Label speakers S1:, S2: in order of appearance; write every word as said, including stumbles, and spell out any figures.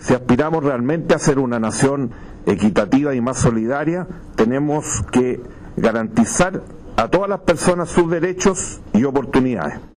S1: Si aspiramos realmente a ser una nación equitativa y más solidaria, tenemos que garantizar a todas las personas sus derechos y oportunidades.